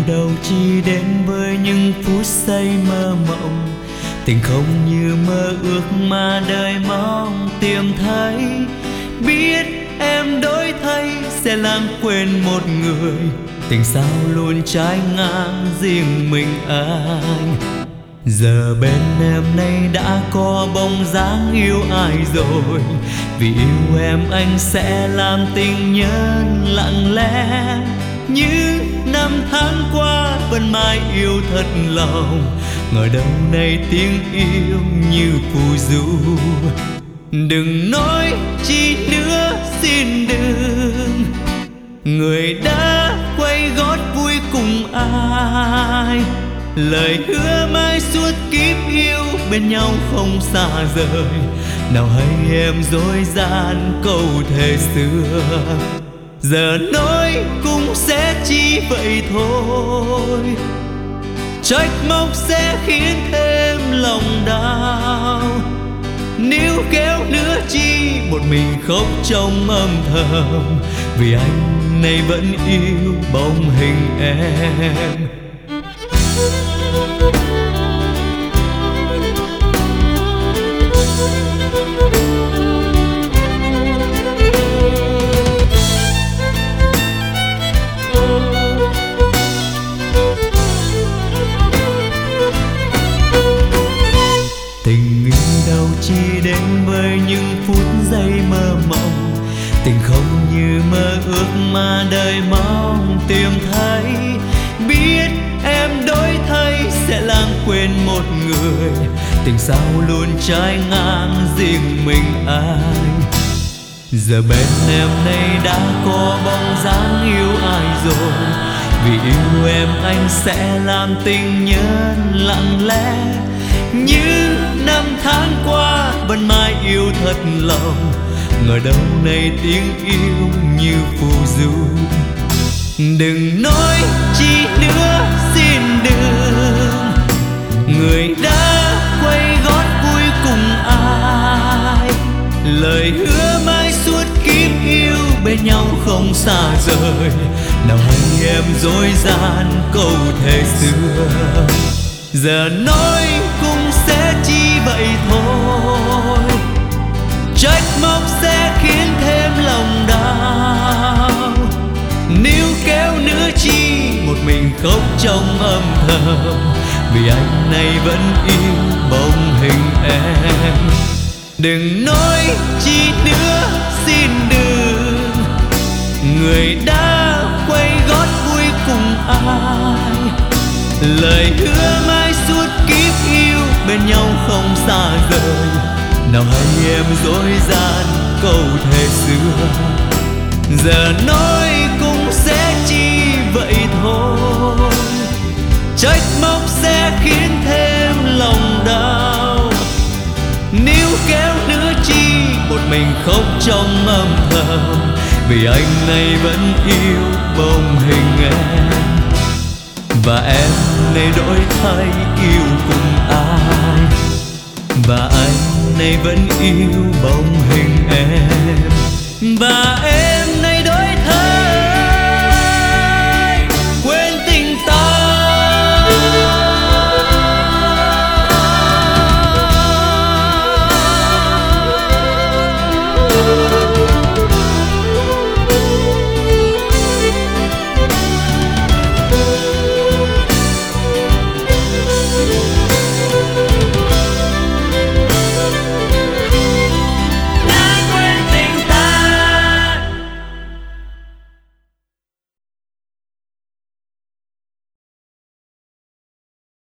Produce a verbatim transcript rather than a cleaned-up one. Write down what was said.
đâu chỉ đến với những phút giây mơ mộng. Tình không như mơ ước mà đời mong tìm thấy. Biết em đổi thay sẽ lãng quên một người. Tình sao luôn trái ngang riêng mình anh. Giờ bên em nay đã có bóng dáng yêu ai rồi. Vì yêu em anh sẽ làm tình nhân lặng lẽ. Những năm tháng qua vẫn mãi yêu thật lòng. Ngờ đâu nay tiếng yêu như phù du. Đừng nói chi nữa xin đừng. Người đã quay gót vui cùng ai. Lời hứa mãi suốt kiếp yêu bên nhau không xa rời. Nào hay em dối gian câu thề xưa. Giờ nói cũng sẽ chỉ vậy thôi. Trách móc sẽ khiến thêm lòng đau. Níu kéo nữa chi một mình khóc trong âm thầm. Vì anh nay vẫn yêu bóng hình em. Tình yêu đâu chỉ đến với những phút giây mơ mộng. Tình không như mơ ước mà đời mong tìm thấy. Biết em đổi thay sẽ lãng quên một người. Tình sao luôn trái ngang riêng mình anh. Giờ bên em nay đã có bóng dáng yêu ai rồi. Vì yêu em anh sẽ làm tình nhân lặng lẽ. Những năm tháng qua vẫn mãi yêu thật lòng. Ngờ đâu nay tiếng yêu như phù du. Đừng nói chi nữa xin đừng. Người đã quay gót vui cùng ai. Lời hứa mãi suốt kiếp yêu bên nhau không xa rời. Nào hay em dối gian câu thề xưa. Giờ nói cũng sẽ chỉ vậy thôi. Trách móc sẽ khiến thêm lòng đau. Níu kéo nữa chi một mình khóc trong âm thầm. Vì anh nay vẫn yêu bóng hình em. Đừng nói chi nữa xin đừng. Người đã quay gót vui cùng ai. Lời hứa mãi suốt kiếp yêu bên nhau không xa rời. Nào hay em dối gian câu thề xưa. Giờ nói cũng sẽ chỉ vậy thôi. Trách móc sẽ khiến thêm lòng đau. Níu kéo nữa chi một mình khóc trong âm thầm. Vì anh nay vẫn yêu bóng hình em. Và em nay đổi thay yêu cùng ai. Và anh nay vẫn yêu bóng hình em.